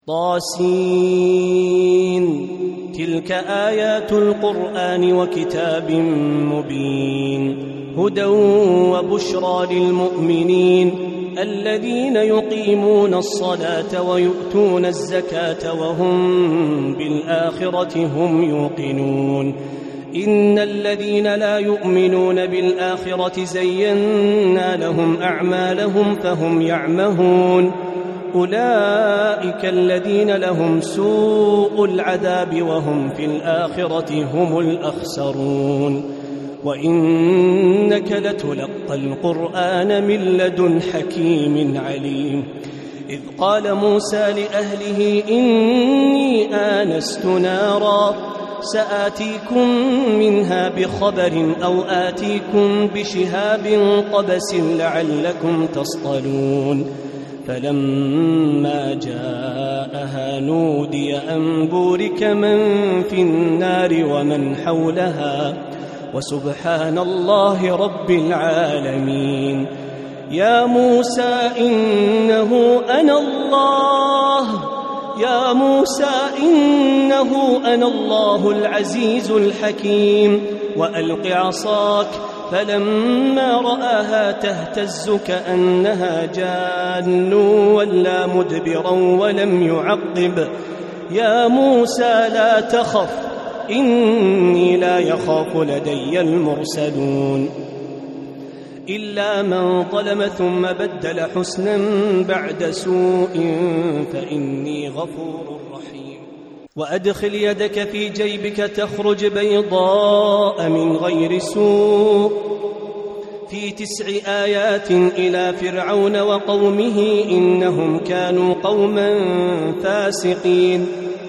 طاسين. تلك آيات القرآن وكتاب مبين، هدى وبشرى للمؤمنين الذين يقيمون الصلاة ويؤتون الزكاة وهم بالآخرة هم يوقنون. إن الذين لا يؤمنون بالآخرة زينا لهم أعمالهم فهم يعمهون. أولئك الذين لهم سوء العذاب وهم في الآخرة هم الأخسرون. وإنك لتلقى القرآن من لدن حكيم عليم. إذ قال موسى لأهله إني آنست نارا سآتيكم منها بخبر أو آتيكم بشهاب قبس لعلكم تصطلون. فلما جاءها نودي أن بورك من في النار ومن حولها وسبحان الله رب العالمين. يا موسى إنه أنا الله العزيز الحكيم. وألق عصاك فلما رآها تهتز كأنها جان ولا مدبرا ولم يعقب. يا موسى لا تخف إني لا يخاف لدي المرسلون. إلا من ظلم ثم بدل حسنا بعد سوء فإني غفور رحيم. وأدخل يدك في جيبك تخرج بيضاء من غير سوء في 9 آيات إلى فرعون وقومه إنهم كانوا قوما فاسقين.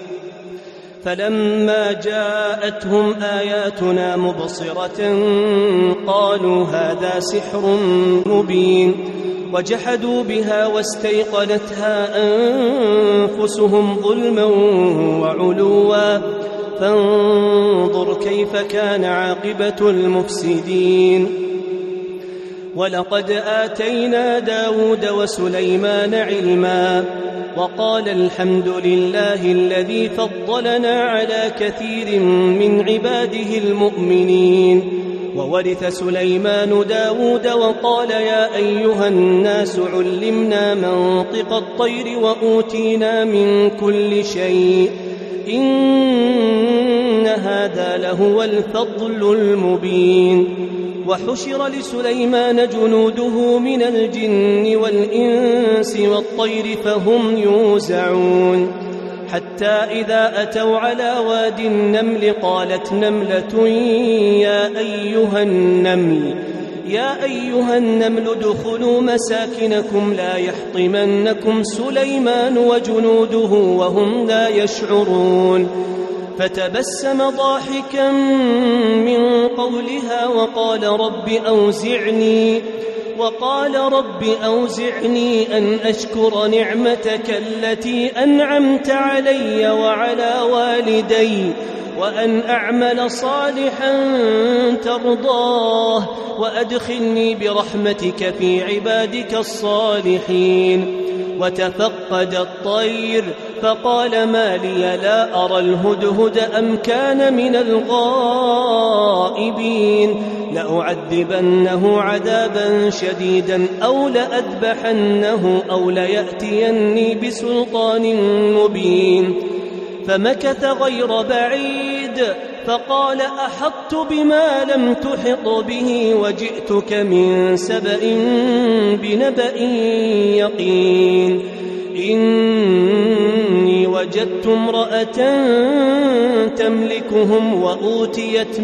فلما جاءتهم آياتنا مبصرة قالوا هذا سحر مبين وجحدوا بها واستيقنتها أنفسهم ظلما وعلوا فانظر كيف كان عاقبة المفسدين. ولقد آتينا داود وسليمان علما وقال الحمد لله الذي فضلنا على كثير من عباده المؤمنين. وورث سليمان داود وقال يا أيها الناس علمنا منطق الطير وأوتينا من كل شيء إن هذا لهو الفضل المبين. وحشر لسليمان جنوده من الجن والإنس والطير فهم يوزعون. حتى إذا أتوا على واد النمل قالت نملة يا أيها النمل ادخلوا مساكنكم لا يحطمنكم سليمان وجنوده وهم لا يشعرون. فتبسم ضاحكا من قولها وقال رب أوزعني أن أشكر نعمتك التي أنعمت علي وعلى والدي وأن أعمل صالحا ترضاه وأدخلني برحمتك في عبادك الصالحين. وتفقد الطير فقال ما لي لا أرى الهدهد أم كان من الغائبين. لأعذبنه عذابا شديدا أو لأذبحنه أو ليأتيني بسلطان مبين. فمكث غير بعيد فقال أحطت بما لم تحط به وجئتك من سبأ بنبأ يقين. إني وجدت امرأة تملكهم وأوتيت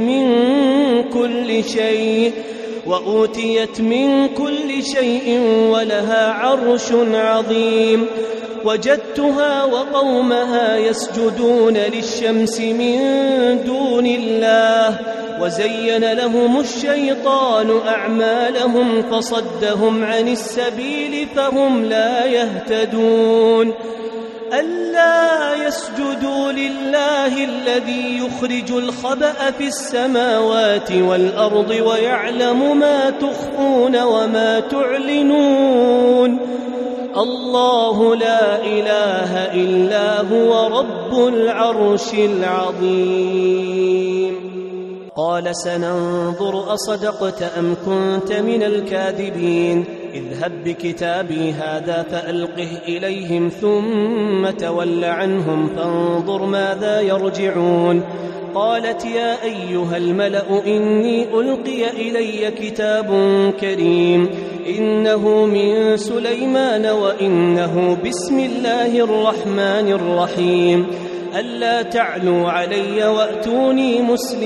من كل شيء ولها عرش عظيم. وجدتها وقومها يسجدون للشمس من دون الله وزين لهم الشيطان أعمالهم فصدهم عن السبيل فهم لا يهتدون. ألا يسجدوا لله الذي يخرج الخبأ في السماوات والأرض ويعلم ما تخفون وما تعلنون. الله لا إله إلا هو رب العرش العظيم. قال سننظر أصدقت أم كنت من الكاذبين اذهب بكتابي هذا فألقه إليهم ثم تول عنهم فانظر ماذا يرجعون. قالت يا أيها الملأ إني ألقي إلي كتاب كريم إنه من سليمان وإنه بسم الله الرحمن الرحيم ألا تعلوا علي وأتوني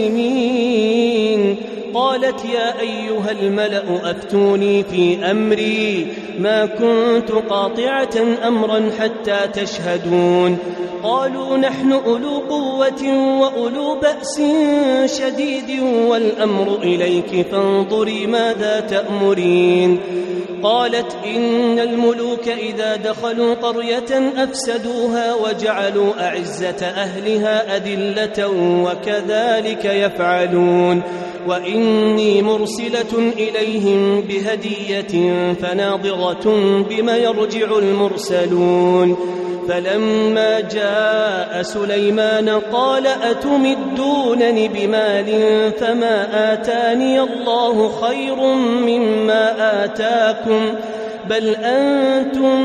مسلمين. قالت يا أيها الملأ أفتوني في أمري ما كنت قاطعة أمرا حتى تشهدون. قالوا نحن أولو قوة وأولو بأس شديد والأمر إليك فانظري ماذا تأمرين. قالت إن الملوك إذا دخلوا قرية أفسدوها وجعلوا أعزة أهلها أذلة وكذلك يفعلون وإني مرسلة إليهم بهدية فناظرة بما يرجع المرسلون. فلما جاء سليمان قال أتمدونني بمال فما آتاني الله خير مما آتاكم بل أنتم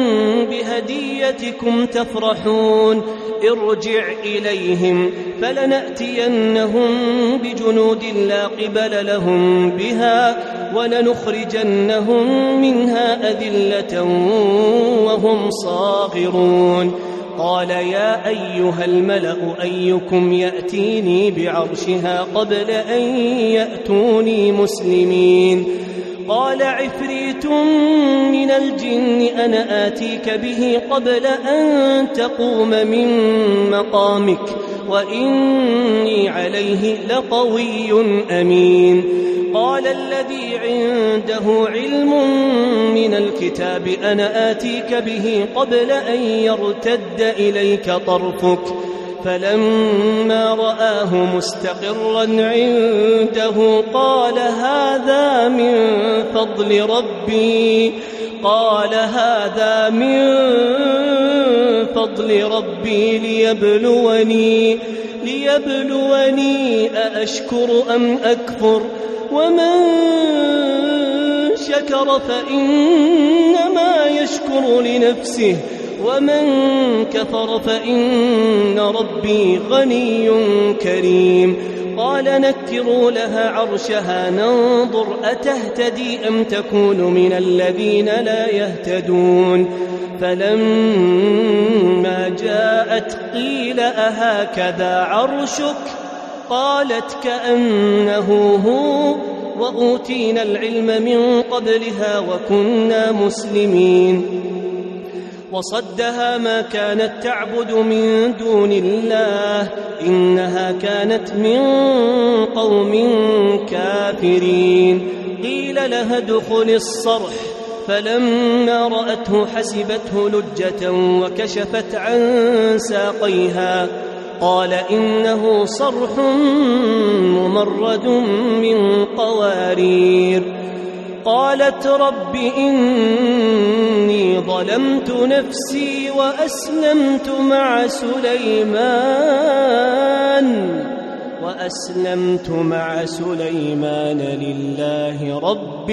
بهديتكم تفرحون. ارجع إليهم فلنأتينهم بجنود لا قبل لهم بها ولنخرجنهم منها أذلة وهم صاغرون. قال يا أيها الملأ أيكم يأتيني بعرشها قبل أن يأتوني مسلمين. قال عفريت من الجن أنا آتيك به قبل أن تقوم من مقامك وإني عليه لقوي أمين. قال الذي عنده علم من الكتاب أنا آتيك به قبل أن يرتد إليك طرفك فلما رآه مستقرا عنده قال هذا من فضل ربي ليبلوني أأشكر أم أكفر ومن شكر فإنما يشكر لنفسه ومن كفر فإن ربي غني كريم. قال نكروا لها عرشها ننظر أتهتدي أم تكون من الذين لا يهتدون. فلما جاءت قيل أهكذا عرشك قالت كأنه هو وأوتينا العلم من قبلها وكنا مسلمين. وصدها ما كانت تعبد من دون الله إنها كانت من قوم كافرين. قيل لها ادخل الصرح فلما رأته حسبته لجة وكشفت عن ساقيها قال إنه صرح ممرد من قوارير. قالت رب إني ظلمت نفسي وأسلمت مع سليمان لله رب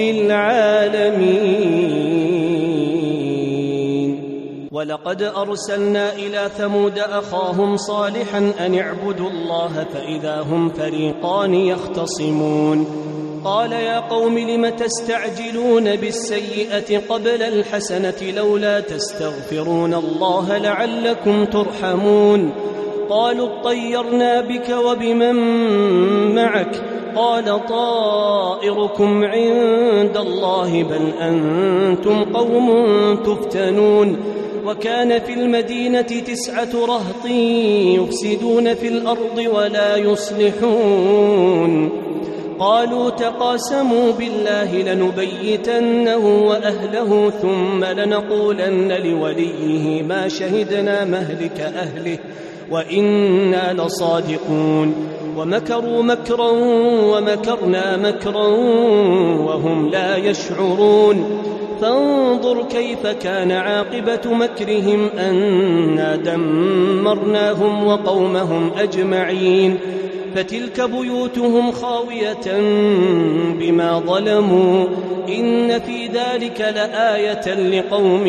العالمين. ولقد أرسلنا إلى ثمود أخاهم صالحا أن اعبدوا الله فإذا هم فريقان يختصمون. قال يا قوم لم تستعجلون بالسيئة قبل الحسنة لولا تستغفرون الله لعلكم ترحمون. قالوا اطيرنا بك وبمن معك قال طائركم عند الله بل أنتم قوم تفتنون. وكان في المدينة 9 رهط يفسدون في الأرض ولا يصلحون. قالوا تقاسموا بالله لنبيتنه وأهله ثم لنقولن لوليه ما شهدنا مهلك أهله وإنا لصادقون. ومكروا مكرا ومكرنا مكرا وهم لا يشعرون. فانظر كيف كان عاقبة مكرهم أنا دمرناهم وقومهم أجمعين فتلك بيوتهم خاوية بما ظلموا إن في ذلك لآية لقوم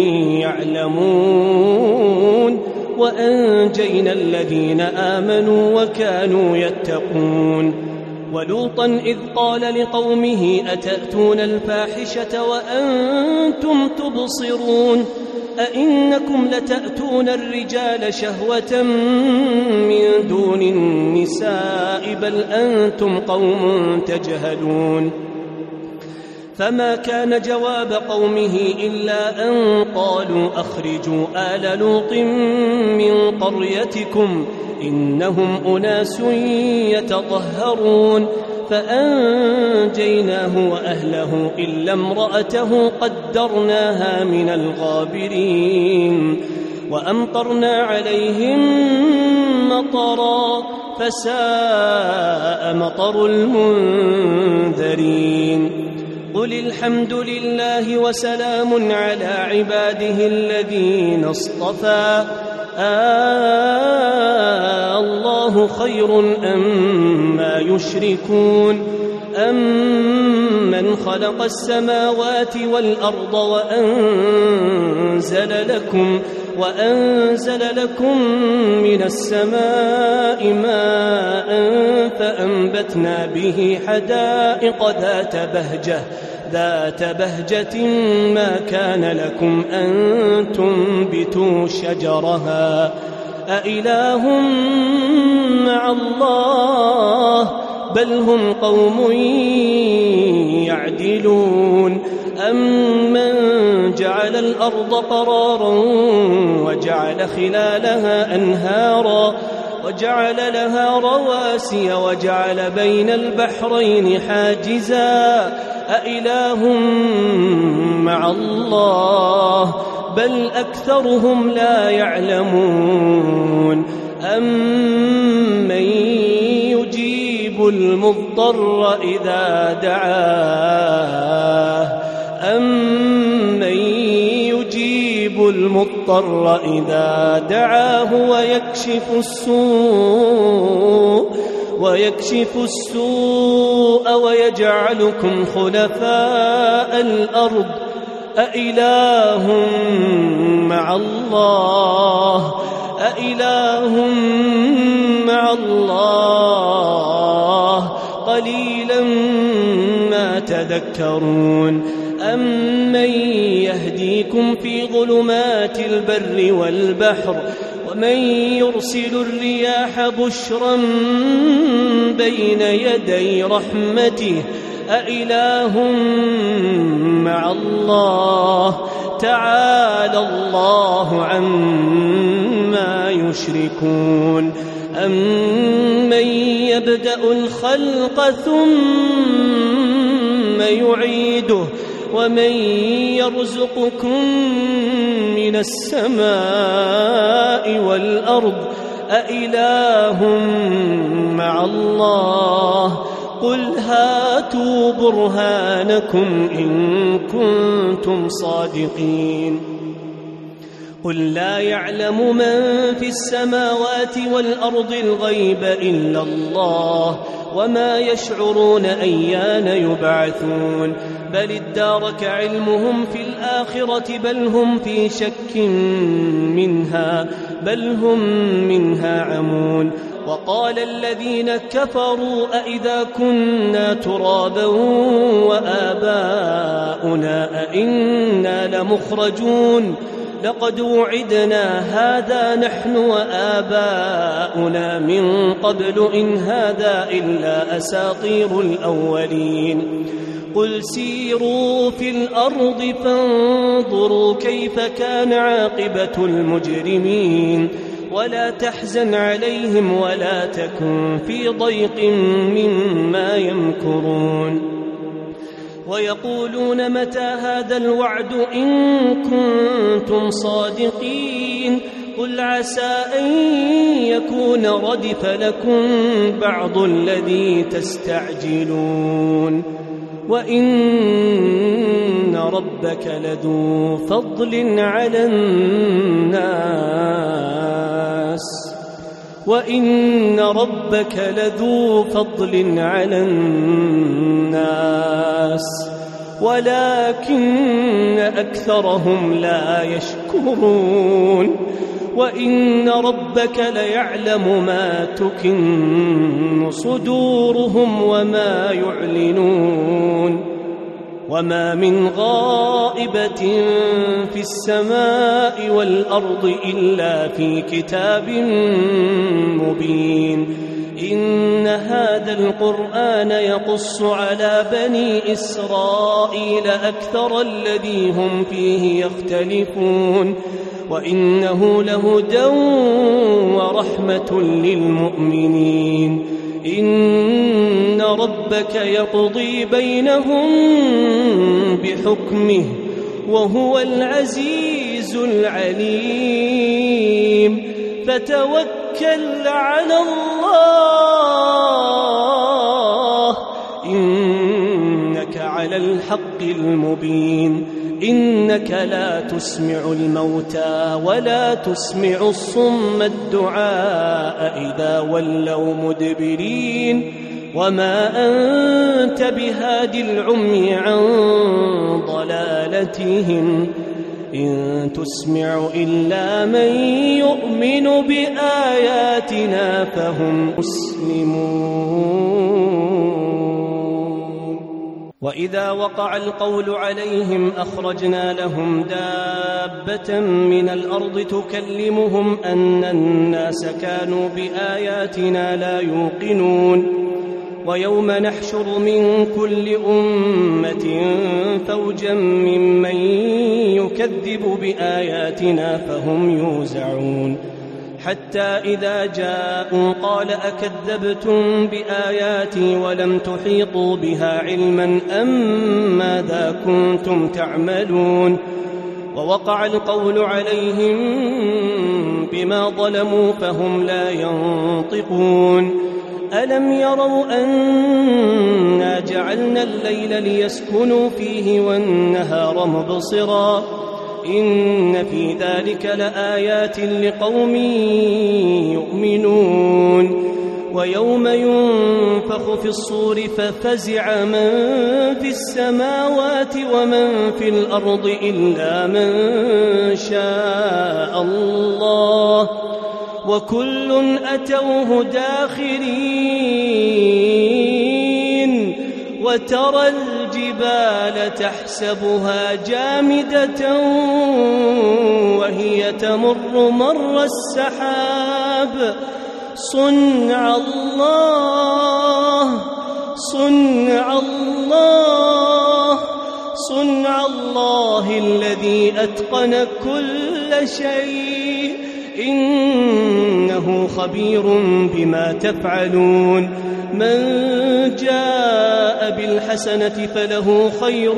يعلمون وأنجينا الذين آمنوا وكانوا يتقون ولوطا إذ قال لقومه أتأتون الفاحشة وأنتم تبصرون أئنكم لتأتون الرجال شهوة من دون النساء بل أنتم قوم تجهلون فما كان جواب قومه إلا أن قالوا أخرجوا آل لوط من قريتكم إنهم أناس يتطهرون فأنجيناه وأهله إلا امرأته قدرناها من الغابرين وأمطرنا عليهم مطرا فساء مطر المنذرين قل الحمد لله وسلام على عباده الذين اصطفى الله خير أما يشركون أمن خلق السماوات والأرض وأنزل لكم من السماء ماء فأنبتنا به حدائق ذات بهجة ما كان لكم أن تنبتوا شجرها أإله مع الله بل هم قوم يعدلون أمن جعل الأرض قرارا وجعل خلالها أنهارا وجعل لها رواسي وجعل بين البحرين حاجزا أإله مع الله بل أكثرهم لا يعلمون أمن يجيب المضطر إذا دعاه ويكشف السوء ويجعلكم خلفاء الأرض أإله مع الله قليلا ما تذكرون أمن يهديكم في ظلمات البر والبحر ومن يرسل الرياح بشرا بين يدي رحمته أإله مع الله تعالى الله عما يشركون أمن يبدأ الخلق ثم يعيده ومن يرزقكم من السماء والأرض أإله مع الله قل هاتوا برهانكم إن كنتم صادقين قل لا يعلم من في السماوات والأرض الغيب إلا الله وما يشعرون أيان يبعثون بل ادارك علمهم في الآخرة بل هم في شك منها بل هم منها عمون وقال الذين كفروا أئذا كنا ترابا وآباؤنا أئنا لمخرجون لقد وعدنا هذا نحن وآباؤنا من قبل إن هذا إلا أساطير الأولين قل سيروا في الأرض فانظروا كيف كان عاقبة المجرمين ولا تحزن عليهم ولا تكن في ضيق مما يمكرون ويقولون متى هذا الوعد إن كنتم صادقين قل عسى أن يكون ردف لكم بعض الذي تستعجلون وإن ربك لذو فضل على الناس ولكن أكثرهم لا يشكرون وإن ربك ليعلم ما تكن صدورهم وما يعلنون وما من غائبة في السماء والأرض إلا في كتاب مبين إن هذا القرآن يقص على بني إسرائيل أكثر الذي هم فيه يختلفون وإنه لهدى ورحمة للمؤمنين إن ربك يقضي بينهم بحكمه وهو العزيز العليم فتوكل على الله إنك على الحق المبين إنك لا تسمع الموتى ولا تسمع الصم الدعاء إذا ولوا مدبرين وما أنت بهاد العمي عن ضلالتهم إن تسمع إلا من يؤمن بآياتنا فهم مسلمون وإذا وقع القول عليهم أخرجنا لهم دابة من الأرض تكلمهم أن الناس كانوا بآياتنا لا يوقنون ويوم نحشر من كل أمة فوجا ممن يكذب بآياتنا فهم يوزعون حتى إذا جاءوا قال أكذبتم بآياتي ولم تحيطوا بها علما أم ماذا كنتم تعملون ووقع القول عليهم بما ظلموا فهم لا ينطقون ألم يروا أنا جعلنا الليل ليسكنوا فيه والنهار مبصرا إن في ذلك لآيات لقوم يؤمنون ويوم ينفخ في الصور ففزع من في السماوات ومن في الأرض إلا من شاء الله وكل أتوه داخرين وترى الجبال تحسبها جامدة وهي تمر مر السحاب صنع الله الذي أتقن كل شيء إنه خبير بما تفعلون من جاء بالحسنة فله خير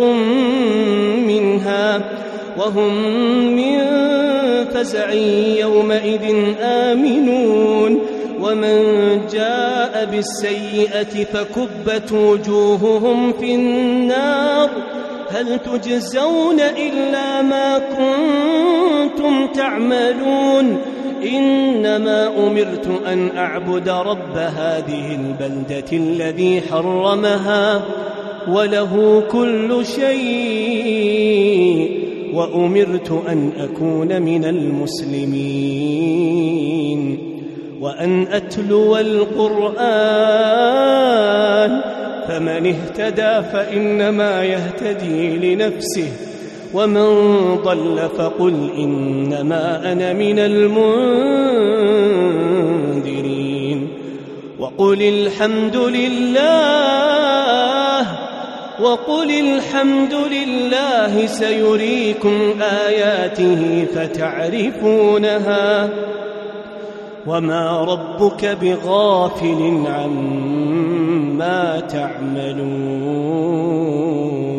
منها وهم من فزع يومئذ آمنون ومن جاء بالسيئة فكبت وجوههم في النار هل تجزون إلا ما كنتم تعملون إنما أمرت أن أعبد رب هذه البلدة الذي حرمها وله كل شيء وأمرت أن أكون من المسلمين وأن أتلو القرآن فمن اهتدى فإنما يهتدي لنفسه ومن ضل فقل إنما أنا من المنذرين وقل الحمد لله سيريكم آياته فتعرفونها وما ربك بغافل عما تعملون